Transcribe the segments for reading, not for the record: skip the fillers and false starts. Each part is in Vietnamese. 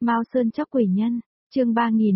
Mao Sơn chóc quỷ nhân, chương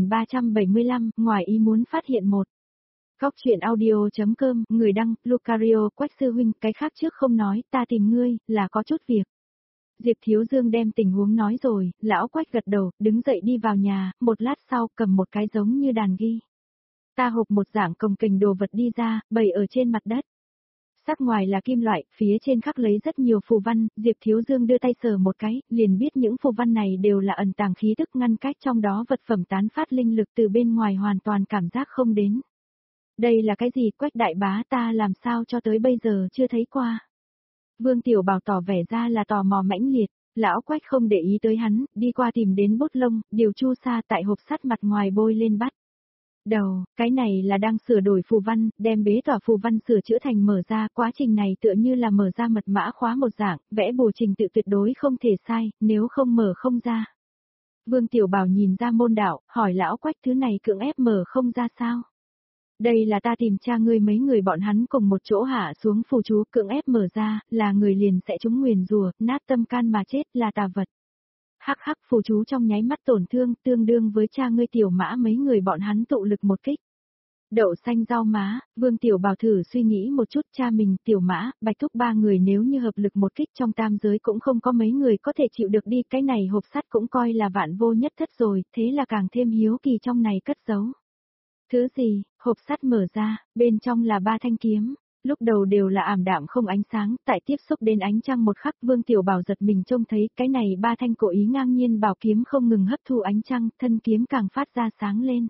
3375, ngoài ý muốn phát hiện một. Góc truyện audio.com, người đăng, Lucario, Quách sư huynh, cái khác trước không nói, ta tìm ngươi, là có chút việc. Diệp Thiếu Dương đem tình huống nói rồi, lão Quách gật đầu, đứng dậy đi vào nhà, một lát sau cầm một cái giống như đàn ghi. Ta hộp một dạng cồng kềnh đồ vật đi ra, bày ở trên mặt đất. Sắc ngoài là kim loại, phía trên khắc lấy rất nhiều phù văn, Diệp Thiếu Dương đưa tay sờ một cái, liền biết những phù văn này đều là ẩn tàng khí tức ngăn cách trong đó vật phẩm tán phát linh lực từ bên ngoài hoàn toàn cảm giác không đến. Đây là cái gì? Quách đại bá, ta làm sao cho tới bây giờ chưa thấy qua. Vương Tiểu Bảo tỏ vẻ ra là tò mò mãnh liệt, lão Quách không để ý tới hắn, đi qua tìm đến bút lông, điều chu sa tại hộp sắt mặt ngoài bôi lên bắt đầu, cái này là đang sửa đổi phù văn, đem bế tỏa phù văn sửa chữa thành mở ra, quá trình này tựa như là mở ra mật mã khóa một dạng, vẽ bù trình tự tuyệt đối không thể sai, nếu không mở không ra. Vương Tiểu Bảo nhìn ra môn đạo, hỏi lão Quách thứ này cưỡng ép mở không ra sao? Đây là ta tìm cha ngươi, mấy người bọn hắn cùng một chỗ hạ xuống phù chú, cưỡng ép mở ra, là người liền sẽ trúng nguyền rủa, nát tâm can mà chết, là tà vật. Hắc hắc, phù chú trong nháy mắt tổn thương, tương đương với cha ngươi Tiểu Mã mấy người bọn hắn tụ lực một kích. Đậu xanh rau má, Vương Tiểu Bảo thử suy nghĩ một chút, cha mình, Tiểu Mã, Bạch Thúc ba người nếu như hợp lực một kích trong tam giới cũng không có mấy người có thể chịu được đi, cái này hộp sắt cũng coi là vạn vô nhất thất rồi, thế là càng thêm hiếu kỳ trong này cất giấu. Thứ gì? Hộp sắt mở ra, bên trong là 3 thanh kiếm. Lúc đầu đều là ảm đạm không ánh sáng, tại tiếp xúc đến ánh trăng một khắc, Vương Tiểu Bảo giật mình trông thấy cái này 3 thanh cố ý ngang nhiên bảo kiếm không ngừng hấp thu ánh trăng, thân kiếm càng phát ra sáng lên.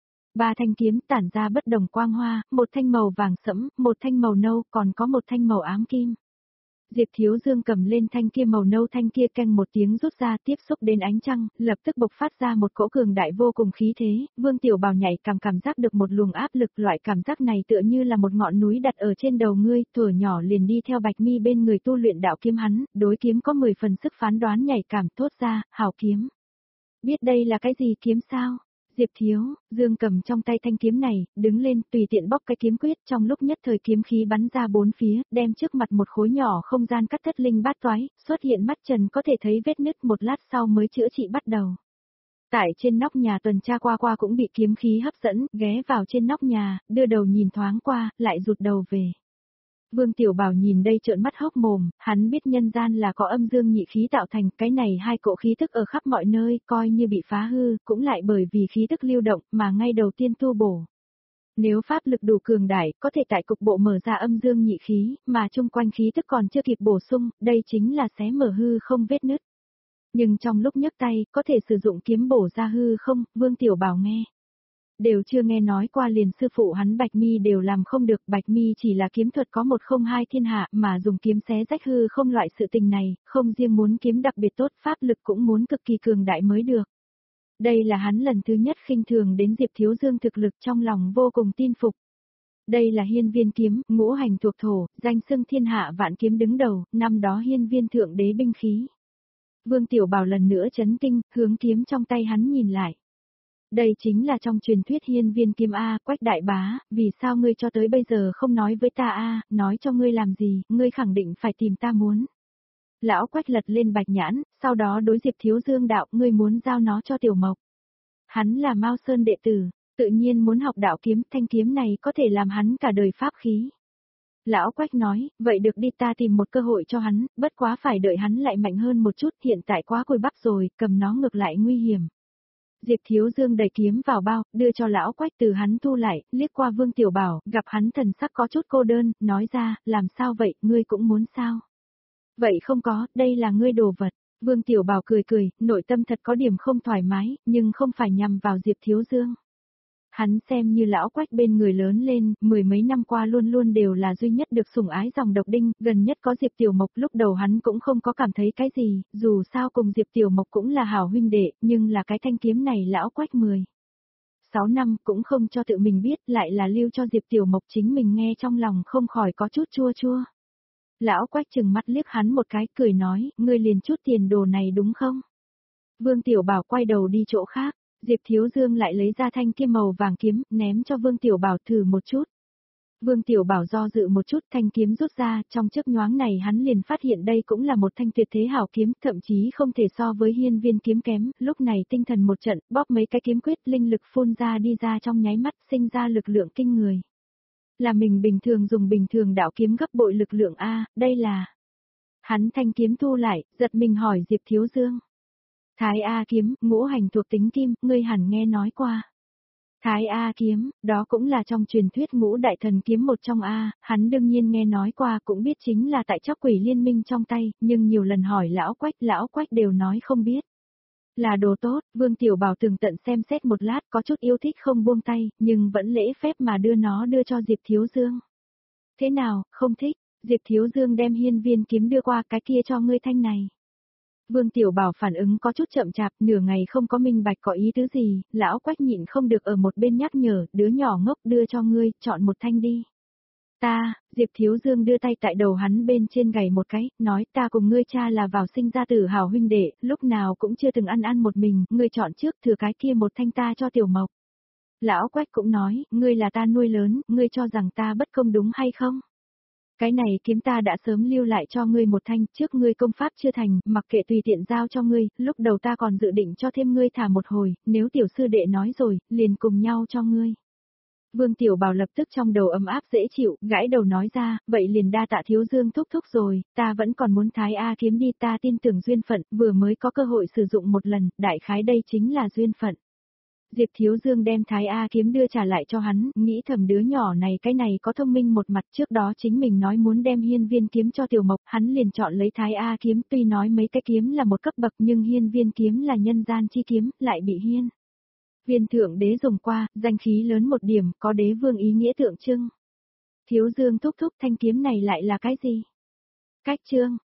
3 thanh kiếm tản ra bất đồng quang hoa, một thanh màu vàng sẫm, một thanh màu nâu, còn có một thanh màu ám kim. Diệp Thiếu Dương cầm lên thanh kia màu nâu, thanh kia canh một tiếng rút ra, tiếp xúc đến ánh trăng, lập tức bộc phát ra một cỗ cường đại vô cùng khí thế, Vương Tiểu Bảo nhảy cảm giác được một luồng áp lực, loại cảm giác này tựa như là một ngọn núi đặt ở trên đầu ngươi, thuở nhỏ liền đi theo Bạch Mi bên người tu luyện đạo kiếm hắn, đối kiếm có 10 phần sức phán đoán, nhảy cảm thốt ra, hảo kiếm. Biết đây là cái gì kiếm sao? Diệp Thiếu Dương cầm trong tay thanh kiếm này, đứng lên, tùy tiện bóc cái kiếm quyết, trong lúc nhất thời kiếm khí bắn ra bốn phía, đem trước mặt một khối nhỏ không gian cắt thất linh bát toái, xuất hiện mắt trần có thể thấy vết nứt, một lát sau mới chữa trị bắt đầu. Tại trên nóc nhà tuần tra qua cũng bị kiếm khí hấp dẫn, ghé vào trên nóc nhà, đưa đầu nhìn thoáng qua, lại rụt đầu về. Vương Tiểu Bảo nhìn đây trợn mắt hốc mồm, hắn biết nhân gian là có âm dương nhị khí tạo thành, cái này hai cỗ khí tức ở khắp mọi nơi, coi như bị phá hư, cũng lại bởi vì khí tức lưu động mà ngay đầu tiên tu bổ. Nếu pháp lực đủ cường đại, có thể tại cục bộ mở ra âm dương nhị khí, mà chung quanh khí tức còn chưa kịp bổ sung, đây chính là xé mở hư không vết nứt. Nhưng trong lúc nhấc tay, có thể sử dụng kiếm bổ ra hư không, Vương Tiểu Bảo nghe. Đều chưa nghe nói qua, liền sư phụ hắn Bạch Mi đều làm không được, Bạch Mi chỉ là kiếm thuật có 102 thiên hạ, mà dùng kiếm xé rách hư không loại sự tình này, không riêng muốn kiếm đặc biệt tốt, pháp lực cũng muốn cực kỳ cường đại mới được. Đây là hắn lần thứ nhất khinh thường đến Diệp Thiếu Dương thực lực, trong lòng vô cùng tin phục. Đây là hiên viên kiếm, ngũ hành thuộc thổ, danh xưng thiên hạ vạn kiếm đứng đầu, năm đó hiên viên thượng đế binh khí. Vương Tiểu Bảo lần nữa chấn kinh, hướng kiếm trong tay hắn nhìn lại. Đây chính là trong truyền thuyết hiên viên kiếm A, Quách đại bá, vì sao ngươi cho tới bây giờ không nói với ta A, nói cho ngươi làm gì, ngươi khẳng định phải tìm ta muốn. Lão Quách lật lên bạch nhãn, sau đó đối Diệp Thiếu Dương đạo, ngươi muốn giao nó cho Tiểu Mộc. Hắn là Mao Sơn đệ tử, tự nhiên muốn học đạo kiếm, thanh kiếm này có thể làm hắn cả đời pháp khí. Lão Quách nói, vậy được đi, ta tìm một cơ hội cho hắn, bất quá phải đợi hắn lại mạnh hơn một chút, hiện tại quá cùi bắp rồi, cầm nó ngược lại nguy hiểm. Diệp Thiếu Dương đẩy kiếm vào bao, đưa cho lão Quách, từ hắn thu lại, liếc qua Vương Tiểu Bảo, gặp hắn thần sắc có chút cô đơn, nói ra, làm sao vậy, ngươi cũng muốn sao? Vậy không có, đây là ngươi đồ vật. Vương Tiểu Bảo cười, nội tâm thật có điểm không thoải mái, nhưng không phải nhằm vào Diệp Thiếu Dương. Hắn xem như lão Quách bên người lớn lên, 10 mấy năm qua luôn luôn đều là duy nhất được sủng ái dòng độc đinh, gần nhất có Diệp Tiểu Mộc, lúc đầu hắn cũng không có cảm thấy cái gì, dù sao cùng Diệp Tiểu Mộc cũng là hảo huynh đệ, nhưng là cái thanh kiếm này lão Quách 6 năm cũng không cho tự mình biết, lại là lưu cho Diệp Tiểu Mộc, chính mình nghe trong lòng không khỏi có chút chua chua. Lão Quách chừng mắt liếc hắn một cái, cười nói, ngươi liền chút tiền đồ này đúng không? Vương Tiểu Bảo quay đầu đi chỗ khác. Diệp Thiếu Dương lại lấy ra thanh kia màu vàng kiếm, ném cho Vương Tiểu Bảo thử một chút. Vương Tiểu Bảo do dự một chút, thanh kiếm rút ra, trong chớp nhoáng này hắn liền phát hiện đây cũng là một thanh tuyệt thế hảo kiếm, thậm chí không thể so với hiên viên kiếm kém, lúc này tinh thần một trận, bóp mấy cái kiếm quyết, linh lực phun ra đi ra trong nháy mắt, sinh ra lực lượng kinh người. Là mình bình thường dùng bình thường đạo kiếm gấp bội lực lượng A, đây là... Hắn thanh kiếm thu lại, giật mình hỏi Diệp Thiếu Dương. Thái A kiếm, ngũ hành thuộc tính kim, ngươi hẳn nghe nói qua. Thái A kiếm, đó cũng là trong truyền thuyết ngũ đại thần kiếm một trong A, hắn đương nhiên nghe nói qua cũng biết chính là tại chóc quỷ liên minh trong tay, nhưng nhiều lần hỏi lão quách đều nói không biết. Là đồ tốt, Vương Tiểu Bảo tường tận xem xét một lát có chút yêu thích không buông tay, nhưng vẫn lễ phép mà đưa cho Diệp Thiếu Dương. Thế nào, không thích, Diệp Thiếu Dương đem hiên viên kiếm đưa qua, cái kia cho ngươi thanh này. Vương Tiểu Bảo phản ứng có chút chậm chạp, nửa ngày không có minh bạch có ý tứ gì, lão quách nhịn không được ở một bên nhắc nhở, đứa nhỏ ngốc đưa cho ngươi, chọn một thanh đi. Ta, Diệp Thiếu Dương đưa tay tại đầu hắn bên trên gảy một cái, nói ta cùng ngươi cha là vào sinh ra tử hào huynh đệ, lúc nào cũng chưa từng ăn một mình, ngươi chọn trước thừa cái kia một thanh ta cho Tiểu Mộc. Lão Quách cũng nói, ngươi là ta nuôi lớn, ngươi cho rằng ta bất công đúng hay không? Cái này kiếm ta đã sớm lưu lại cho ngươi một thanh, trước ngươi công pháp chưa thành, mặc kệ tùy tiện giao cho ngươi, lúc đầu ta còn dự định cho thêm ngươi thả một hồi, nếu tiểu sư đệ nói rồi, liền cùng nhau cho ngươi. Vương Tiểu Bảo lập tức trong đầu ấm áp dễ chịu, gãi đầu nói ra, vậy liền đa tạ Thiếu Dương thúc thúc rồi, ta vẫn còn muốn Thái A kiếm đi, ta tin tưởng duyên phận, vừa mới có cơ hội sử dụng một lần, đại khái đây chính là duyên phận. Diệp Thiếu Dương đem Thái A kiếm đưa trả lại cho hắn, nghĩ thầm đứa nhỏ này cái này có thông minh một mặt, trước đó chính mình nói muốn đem hiên viên kiếm cho Tiểu Mộc, hắn liền chọn lấy Thái A kiếm, tuy nói mấy cái kiếm là một cấp bậc nhưng hiên viên kiếm là nhân gian chi kiếm, lại bị hiên viên thượng đế dùng qua, danh khí lớn một điểm, có đế vương ý nghĩa tượng trưng. Thiếu Dương thúc thúc thanh kiếm này lại là cái gì? Cách chương,